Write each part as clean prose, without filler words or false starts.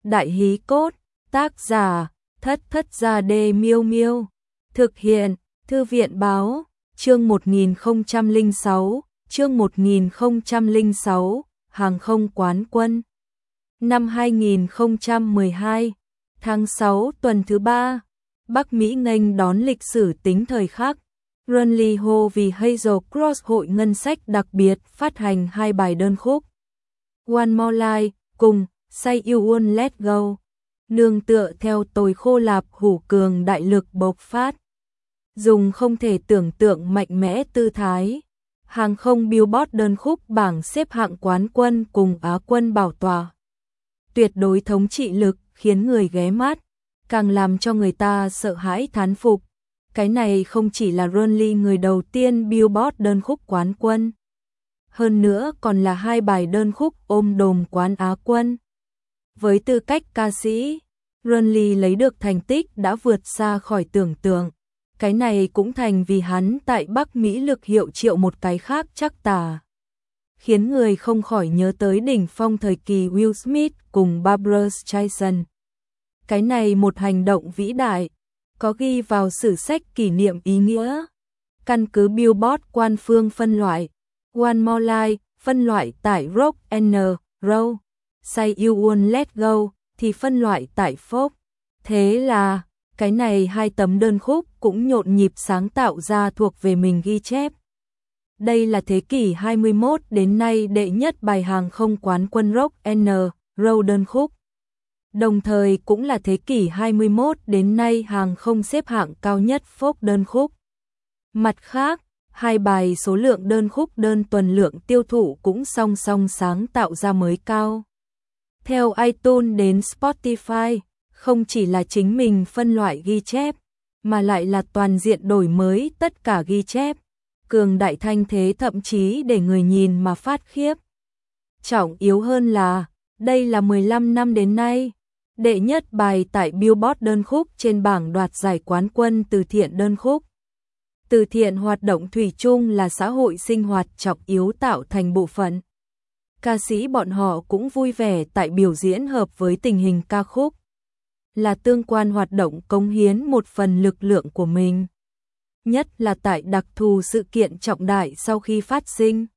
Đại hí cốt, tác giả, Thất Thất Gia Đê Miêu Miêu. Thực hiện, Thư viện Báo, chương 1006, chương 1006, Hàng không quán quân. Năm 2012, tháng 6 tuần thứ 3, Bắc Mỹ nghênh đón lịch sử tính thời khắc. Runley Ho vì Hazel Cross hội ngân sách đặc biệt phát hành 2 bài đơn khúc. One More Life cùng Say You Won't Let Go. Nương tựa theo Tồi Khô Lạp hủ cường đại lực bộc phát. Dùng không thể tưởng tượng mạnh mẽ tư thái. Hàng không Billboard đơn khúc bảng xếp hạng quán quân cùng Á quân bảo tòa. Tuyệt đối thống trị lực khiến người ghé mắt, càng làm cho người ta sợ hãi thán phục. Cái này không chỉ là Runley người đầu tiên Billboard đơn khúc quán quân. Hơn nữa còn là 2 bài đơn khúc ôm đồm quán Á quân. Với tư cách ca sĩ, Runley lấy được thành tích đã vượt xa khỏi tưởng tượng. Cái này cũng thành vì hắn tại Bắc Mỹ lực hiệu triệu một cái khác chắc tả. Khiến người không khỏi nhớ tới đỉnh phong thời kỳ Will Smith cùng Barbra Streisand. Cái này một hành động vĩ đại, có ghi vào sử sách kỷ niệm ý nghĩa. Căn cứ Billboard quan phương phân loại, One More Life phân loại tại Rock and Roll, Say You Won't Let Go thì phân loại tại Folk. Thế là, cái này 2 tấm đơn khúc cũng nhộn nhịp sáng tạo ra thuộc về mình ghi chép. Đây là thế kỷ 21 đến nay đệ nhất bài hàng không quán quân Rock and Roll đơn khúc. Đồng thời cũng là thế kỷ 21 đến nay hàng không xếp hạng cao nhất Folk đơn khúc. Mặt khác, 2 bài số lượng đơn khúc đơn tuần lượng tiêu thụ cũng song song sáng tạo ra mới cao. Theo iTunes đến Spotify, không chỉ là chính mình phân loại ghi chép, mà lại là toàn diện đổi mới tất cả ghi chép. Cường đại thanh thế thậm chí để người nhìn mà phát khiếp. Trọng yếu hơn là, đây là 15 năm đến nay, đệ nhất bài tại Billboard đơn khúc trên bảng đoạt giải quán quân từ thiện đơn khúc. Từ thiện hoạt động thủy chung là xã hội sinh hoạt trọng yếu tạo thành bộ phận. Ca sĩ bọn họ cũng vui vẻ tại biểu diễn hợp với tình hình ca khúc. Là tương quan hoạt động cống hiến một phần lực lượng của mình. Nhất là tại đặc thù sự kiện trọng đại sau khi phát sinh.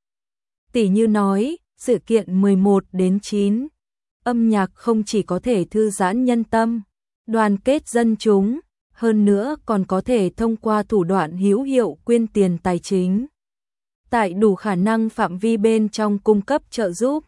Tỉ như nói, sự kiện 11 đến 9. Âm nhạc không chỉ có thể thư giãn nhân tâm, đoàn kết dân chúng, hơn nữa còn có thể thông qua thủ đoạn hữu hiệu quyên tiền tài chính. Tại đủ khả năng phạm vi bên trong cung cấp trợ giúp.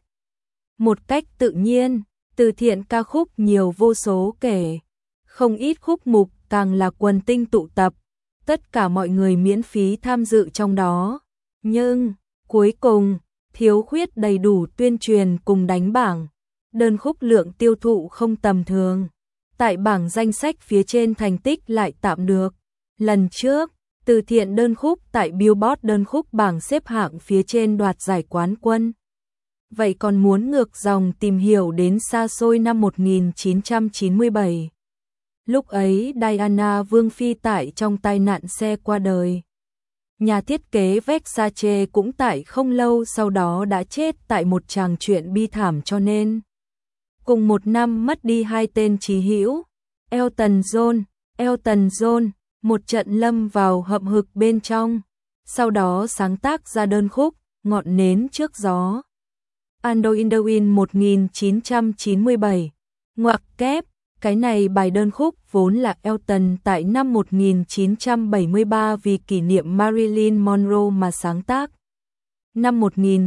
Một cách tự nhiên, từ thiện ca khúc nhiều vô số kể. Không ít khúc mục càng là quần tinh tụ tập. Tất cả mọi người miễn phí tham dự trong đó. Nhưng, cuối cùng, thiếu khuyết đầy đủ tuyên truyền cùng đánh bảng. Đơn khúc lượng tiêu thụ không tầm thường. Tại bảng danh sách phía trên thành tích lại tạm được. Lần trước, từ thiện đơn khúc tại Billboard đơn khúc bảng xếp hạng phía trên đoạt giải quán quân. Vậy còn muốn ngược dòng tìm hiểu đến xa xôi năm 1997. Lúc ấy Diana Vương Phi tại trong tai nạn xe qua đời. Nhà thiết kế Versace cũng tại không lâu sau đó đã chết tại một tràng chuyện bi thảm cho nên. Cùng một năm mất đi 2 tên chí hữu, Elton John, một trận lâm vào hậm hực bên trong. Sau đó sáng tác ra đơn khúc, Ngọn nến trước gió. Ando in the Wind 1997. Ngoặc kép, cái này bài đơn khúc vốn là Elton tại năm 1973 vì kỷ niệm Marilyn Monroe mà sáng tác. Năm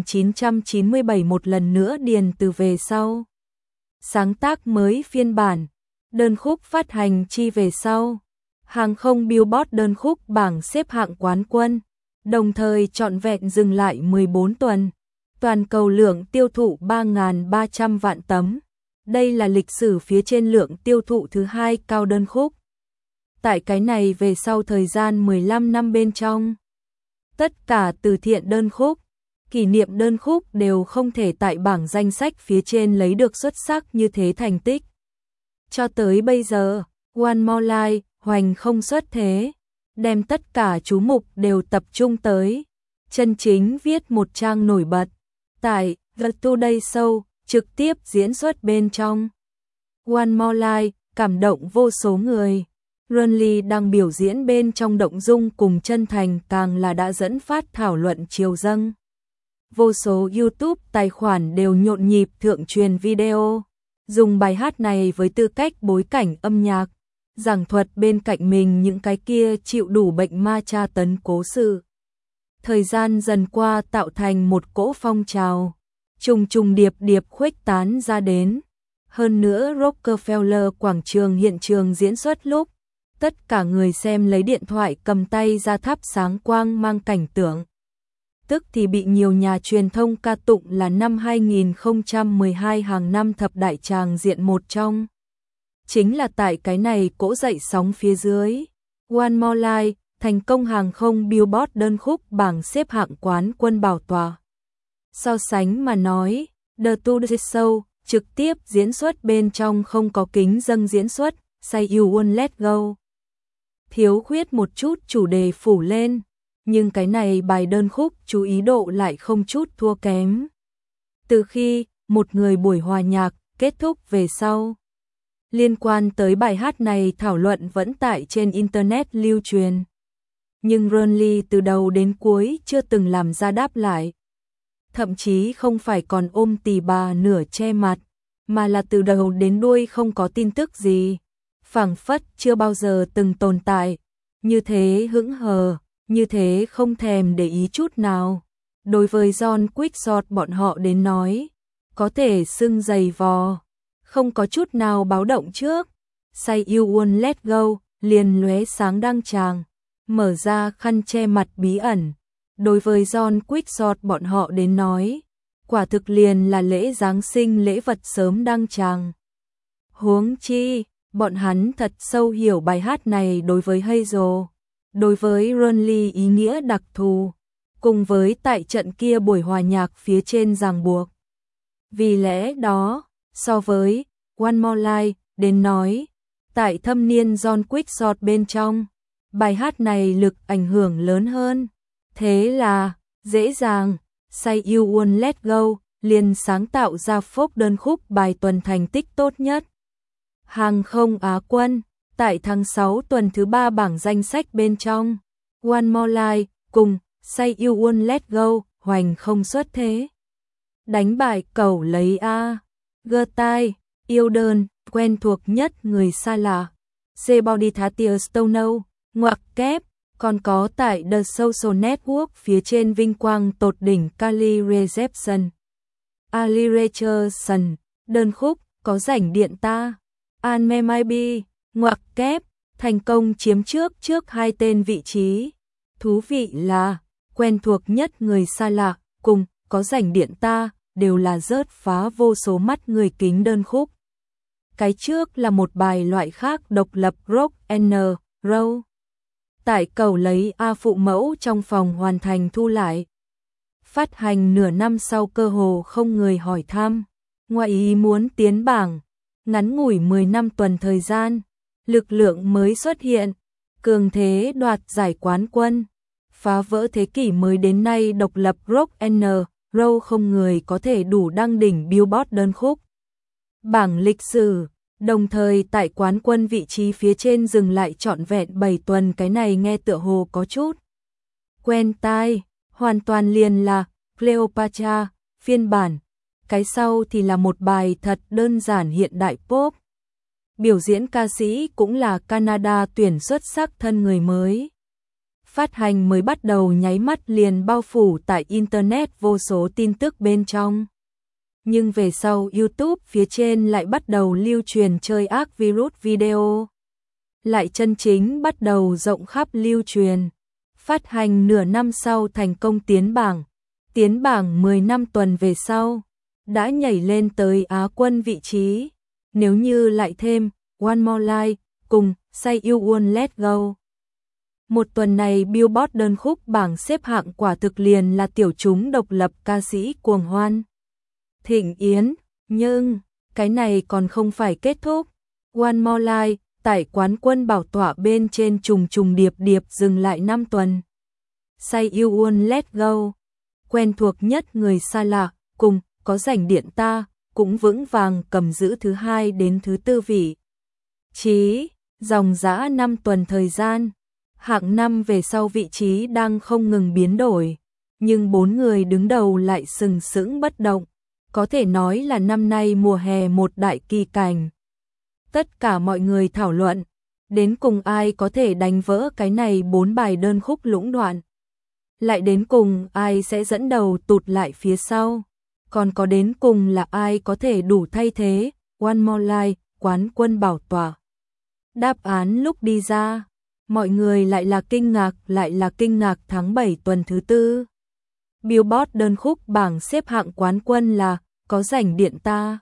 1997 một lần nữa điền từ về sau. Sáng tác mới phiên bản, đơn khúc phát hành chi về sau. Hàng không Billboard đơn khúc bảng xếp hạng quán quân, đồng thời trọn vẹn dừng lại 14 tuần. Toàn cầu lượng tiêu thụ 3.300 vạn tấm. Đây là lịch sử phía trên lượng tiêu thụ thứ 2 cao đơn khúc. Tại cái này về sau thời gian 15 năm bên trong. Tất cả từ thiện đơn khúc, kỷ niệm đơn khúc đều không thể tại bảng danh sách phía trên lấy được xuất sắc như thế thành tích. Cho tới bây giờ, One More Life hoành không xuất thế, đem tất cả chú mục đều tập trung tới. Chân chính viết một trang nổi bật. Tại The Today Show, trực tiếp diễn xuất bên trong. One More Life, cảm động vô số người. Runly đang biểu diễn bên trong động dung cùng chân thành càng là đã dẫn phát thảo luận triều dâng. Vô số YouTube tài khoản đều nhộn nhịp thượng truyền video, dùng bài hát này với tư cách bối cảnh âm nhạc, giảng thuật bên cạnh mình những cái kia chịu đủ bệnh ma tra tấn cố sự. Thời gian dần qua tạo thành một cỗ phong trào, trùng trùng điệp điệp khuếch tán ra đến. Hơn nữa Rockefeller quảng trường hiện trường diễn xuất lúc, tất cả người xem lấy điện thoại cầm tay ra thắp sáng quang mang cảnh tượng. Tức thì bị nhiều nhà truyền thông ca tụng là năm 2012 hàng năm thập đại tràng diện một trong. Chính là tại cái này cỗ dậy sóng phía dưới. One More Life, thành công hàng không Billboard đơn khúc bảng xếp hạng quán quân bảo tòa. So sánh mà nói, The Today Show trực tiếp diễn xuất bên trong không có kính dâng diễn xuất, Say You Won't Let Go. Thiếu khuyết một chút chủ đề phủ lên, nhưng cái này bài đơn khúc chú ý độ lại không chút thua kém. Từ khi một người buổi hòa nhạc kết thúc về sau, liên quan tới bài hát này thảo luận vẫn tại trên Internet lưu truyền. Nhưng Runly từ đầu đến cuối chưa từng làm ra đáp lại. Thậm chí không phải còn ôm tì bà nửa che mặt, mà là từ đầu đến đuôi không có tin tức gì. Phảng phất chưa bao giờ từng tồn tại, như thế hững hờ, như thế không thèm để ý chút nào. Đối với John Quickshot bọn họ đến nói, có thể xưng giày vò, không có chút nào báo động trước. Say You Won't Let Go liền lóe sáng đăng tràng, mở ra khăn che mặt bí ẩn. Đối với John Quickshot bọn họ đến nói, quả thực liền là lễ Giáng sinh lễ vật sớm đăng tràng. Huống chi, bọn hắn thật sâu hiểu bài hát này đối với Hazel, đối với Runly ý nghĩa đặc thù, cùng với tại trận kia buổi hòa nhạc phía trên ràng buộc. Vì lẽ đó, so với One More Life đến nói, tại thâm niên John Quickshot bên trong, bài hát này lực ảnh hưởng lớn hơn. Thế là, dễ dàng, Say You Won't Let Go liền sáng tạo ra phốc đơn khúc bài tuần thành tích tốt nhất. Hàng không Á quân, tại tháng 6 tuần thứ 3 bảng danh sách bên trong, One More Life cùng Say You Won't Let Go hoành không xuất thế. Đánh bại Cẩu lấy A, Gơ tai, Yêu đơn, quen thuộc nhất người xa lạ, The Body Thatcher Stono, ngoặc kép, còn có tại The Social Network phía trên vinh quang tột đỉnh Carly Rae Jepsen. Ali Richardson, đơn khúc, có rảnh điện ta. Anne Maybe, ngoặc kép, thành công chiếm trước hai tên vị trí. Thú vị là, quen thuộc nhất người xa lạ, cùng, có rảnh điện ta, đều là rớt phá vô số mắt người kính đơn khúc. Cái trước là một bài loại khác độc lập rock and roll. Tại Cẩu lấy A phụ mẫu trong phòng hoàn thành thu lại. Phát hành nửa năm sau cơ hồ không người hỏi thăm. Ngoài ý muốn tiến bảng, ngắn ngủi 10 năm tuần thời gian, lực lượng mới xuất hiện, cường thế đoạt giải quán quân, phá vỡ thế kỷ mới đến nay độc lập rock and roll không người có thể đủ đăng đỉnh Billboard đơn khúc. Bảng lịch sử, đồng thời tại quán quân vị trí phía trên dừng lại trọn vẹn 7 tuần, cái này nghe tựa hồ có chút quen tai, hoàn toàn liền là Cleopatra phiên bản. Cái sau thì là một bài thật đơn giản hiện đại pop. Biểu diễn ca sĩ cũng là Canada tuyển xuất sắc thân người mới. Phát hành mới bắt đầu nháy mắt liền bao phủ tại Internet vô số tin tức bên trong. Nhưng về sau YouTube phía trên lại bắt đầu lưu truyền chơi ác virus video. Lại chân chính bắt đầu rộng khắp lưu truyền. Phát hành nửa năm sau thành công tiến bảng. Tiến bảng 10 năm tuần về sau, đã nhảy lên tới Á quân vị trí. Nếu như lại thêm One More Life cùng Say You Won't Let Go. Một tuần này Billboard đơn khúc bảng xếp hạng quả thực liền là tiểu chúng độc lập ca sĩ cuồng hoan. Thịnh yến, nhưng cái này còn không phải kết thúc. One More Life tại quán quân bảo tọa bên trên trùng trùng điệp điệp dừng lại 5 tuần. Say You Won't Let Go, quen thuộc nhất người xa lạ, cùng có rảnh điện ta, cũng vững vàng cầm giữ thứ 2 đến thứ 4 vị trí, dòng dã 5 tuần thời gian. Hạng năm về sau vị trí đang không ngừng biến đổi, nhưng 4 người đứng đầu lại sừng sững bất động, có thể nói là năm nay mùa hè một đại kỳ cảnh. Tất cả mọi người thảo luận, đến cùng ai có thể đánh vỡ cái này 4 bài đơn khúc lũng đoạn. Lại đến cùng ai sẽ dẫn đầu tụt lại phía sau, còn có đến cùng là ai có thể đủ thay thế One More Life quán quân bảo tọa. Đáp án lúc đi ra, mọi người lại là kinh ngạc tháng 7 tuần thứ 4. Billboard đơn khúc bảng xếp hạng quán quân là Có Rảnh Điện Ta.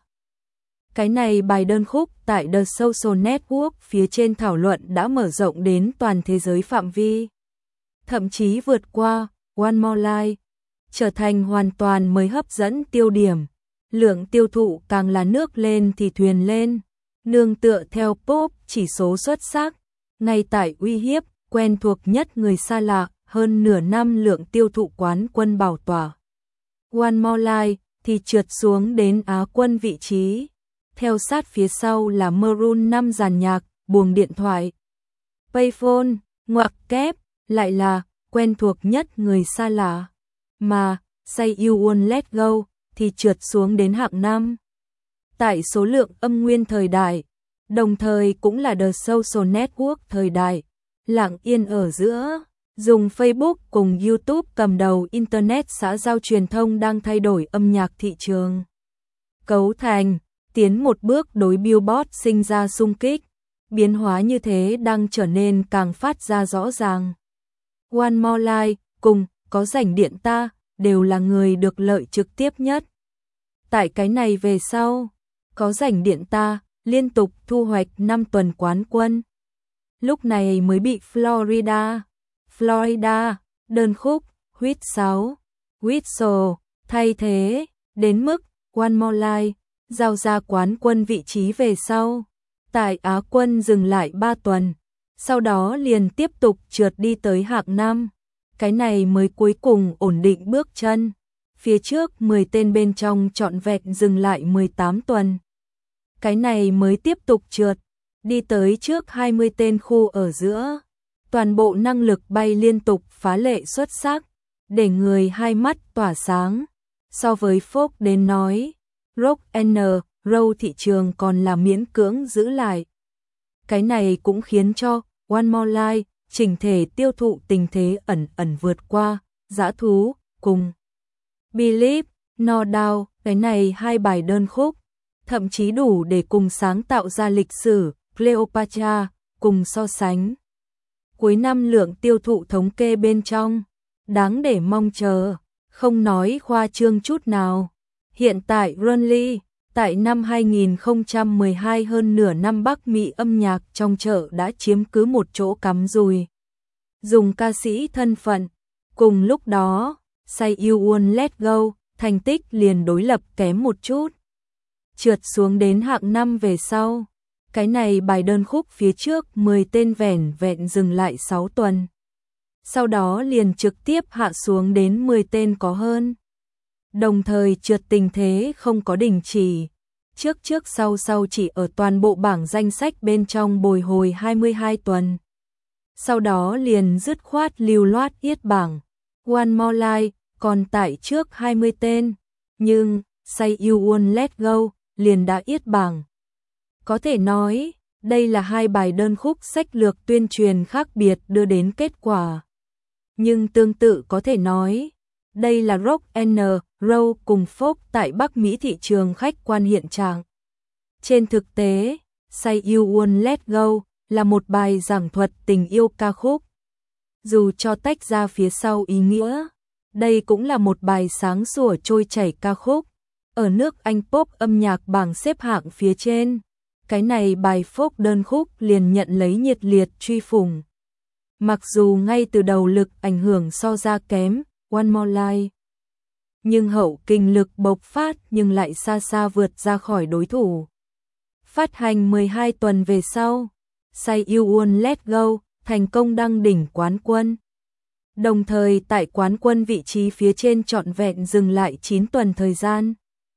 Cái này bài đơn khúc tại The Social Network phía trên thảo luận đã mở rộng đến toàn thế giới phạm vi, thậm chí vượt qua One More Life, trở thành hoàn toàn mới hấp dẫn tiêu điểm. Lượng tiêu thụ càng là nước lên thì thuyền lên, nương tựa theo pop chỉ số xuất sắc, ngay tại uy hiếp quen thuộc nhất người xa lạ, hơn nửa năm lượng tiêu thụ quán quân bảo tỏa. One More Life thì trượt xuống đến Á quân vị trí. Theo sát phía sau là Maroon 5 dàn nhạc, buồng điện thoại. Payphone, ngoặc kép, lại là quen thuộc nhất người xa lạ. Mà Say You Won't Let Go thì trượt xuống đến hạng 5. Tại số lượng âm nguyên thời đại, đồng thời cũng là The Social Network thời đại, lặng yên ở giữa, dùng Facebook cùng YouTube cầm đầu Internet xã giao truyền thông đang thay đổi âm nhạc thị trường. Cấu thành, tiến một bước đối Billboard sinh ra xung kích, biến hóa như thế đang trở nên càng phát ra rõ ràng. One More Life cùng Có Rảnh Điện Ta đều là người được lợi trực tiếp nhất. Tại cái này về sau, Có Rảnh Điện Ta liên tục thu hoạch 5 tuần quán quân. Lúc này mới bị Florida, đơn khúc, Hit 6, Whistle, thay thế, đến mức One More Life, giao ra quán quân vị trí về sau. Tại Á quân dừng lại 3 tuần, sau đó liền tiếp tục trượt đi tới hạng 5. Cái này mới cuối cùng ổn định bước chân. Phía trước 10 tên bên trong trọn vẹn dừng lại 18 tuần. Cái này mới tiếp tục trượt, đi tới trước 20 tên khu ở giữa. Toàn bộ năng lực bay liên tục phá lệ xuất sắc, để người hai mắt tỏa sáng. So với folk đến nói, rock and roll thị trường còn là miễn cưỡng giữ lại. Cái này cũng khiến cho One More Life chỉnh thể tiêu thụ tình thế ẩn vượt qua Dã Thú cùng Believe No Doubt. Cái này hai bài đơn khúc thậm chí đủ để cùng sáng tạo ra lịch sử Cleopatra cùng so sánh. Cuối năm lượng tiêu thụ thống kê bên trong đáng để mong chờ, không nói khoa trương chút nào. Hiện tại Runly tại năm 2012 hơn nửa năm Bắc Mỹ âm nhạc trong chợ đã chiếm cứ một chỗ cắm rùi. Dùng ca sĩ thân phận, cùng lúc đó, Say You Won't Let Go, thành tích liền đối lập kém một chút. Trượt xuống đến hạng 5 về sau. Cái này bài đơn khúc phía trước 10 tên vẻn vẹn dừng lại 6 tuần. Sau đó liền trực tiếp hạ xuống đến 10 tên có hơn. Đồng thời trượt tình thế không có đình chỉ. Trước sau chỉ ở toàn bộ bảng danh sách bên trong bồi hồi 22 tuần. Sau đó liền dứt khoát lưu loát yết bảng. One More Life còn tại trước 20 tên. Nhưng Say You Won't Let Go liền đã yết bảng. Có thể nói, đây là hai bài đơn khúc sách lược tuyên truyền khác biệt đưa đến kết quả. Nhưng tương tự có thể nói, đây là rock and roll cùng folk tại Bắc Mỹ thị trường khách quan hiện trạng. Trên thực tế, Say You Won't Let Go là một bài giảng thuật tình yêu ca khúc. Dù cho tách ra phía sau ý nghĩa, đây cũng là một bài sáng sủa trôi chảy ca khúc. Ở nước Anh pop âm nhạc bảng xếp hạng phía trên, cái này bài folk đơn khúc liền nhận lấy nhiệt liệt truy phủng. Mặc dù ngay từ đầu lực ảnh hưởng so ra kém One More Life, nhưng hậu kinh lực bộc phát nhưng lại xa xa vượt ra khỏi đối thủ. Phát hành 12 tuần về sau, Say You Won't Let Go thành công đăng đỉnh quán quân. Đồng thời tại quán quân vị trí phía trên trọn vẹn dừng lại 9 tuần thời gian.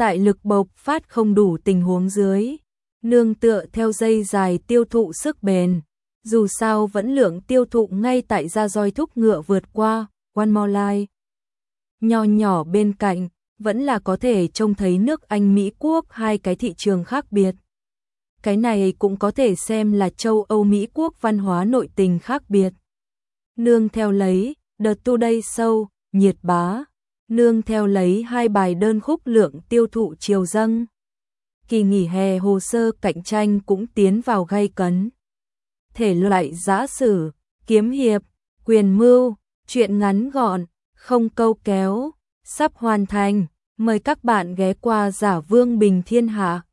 Tại lực bộc phát không đủ tình huống dưới, nương tựa theo dây dài tiêu thụ sức bền, dù sao vẫn lượng tiêu thụ ngay tại ra roi thúc ngựa vượt qua, One More Life. Nho nhỏ bên cạnh, vẫn là có thể trông thấy nước Anh Mỹ Quốc hai cái thị trường khác biệt. Cái này cũng có thể xem là châu Âu Mỹ Quốc văn hóa nội tình khác biệt. Nương theo lấy, The Today Show, nhiệt bá. Nương theo lấy hai bài đơn khúc lượng tiêu thụ chiều dâng. Kỳ nghỉ hè hồ sơ cạnh tranh cũng tiến vào gay cấn. Thể loại giã sử, kiếm hiệp, quyền mưu, truyện ngắn gọn, không câu kéo, sắp hoàn thành. Mời các bạn ghé qua Giả Vương Bình Thiên Hạ.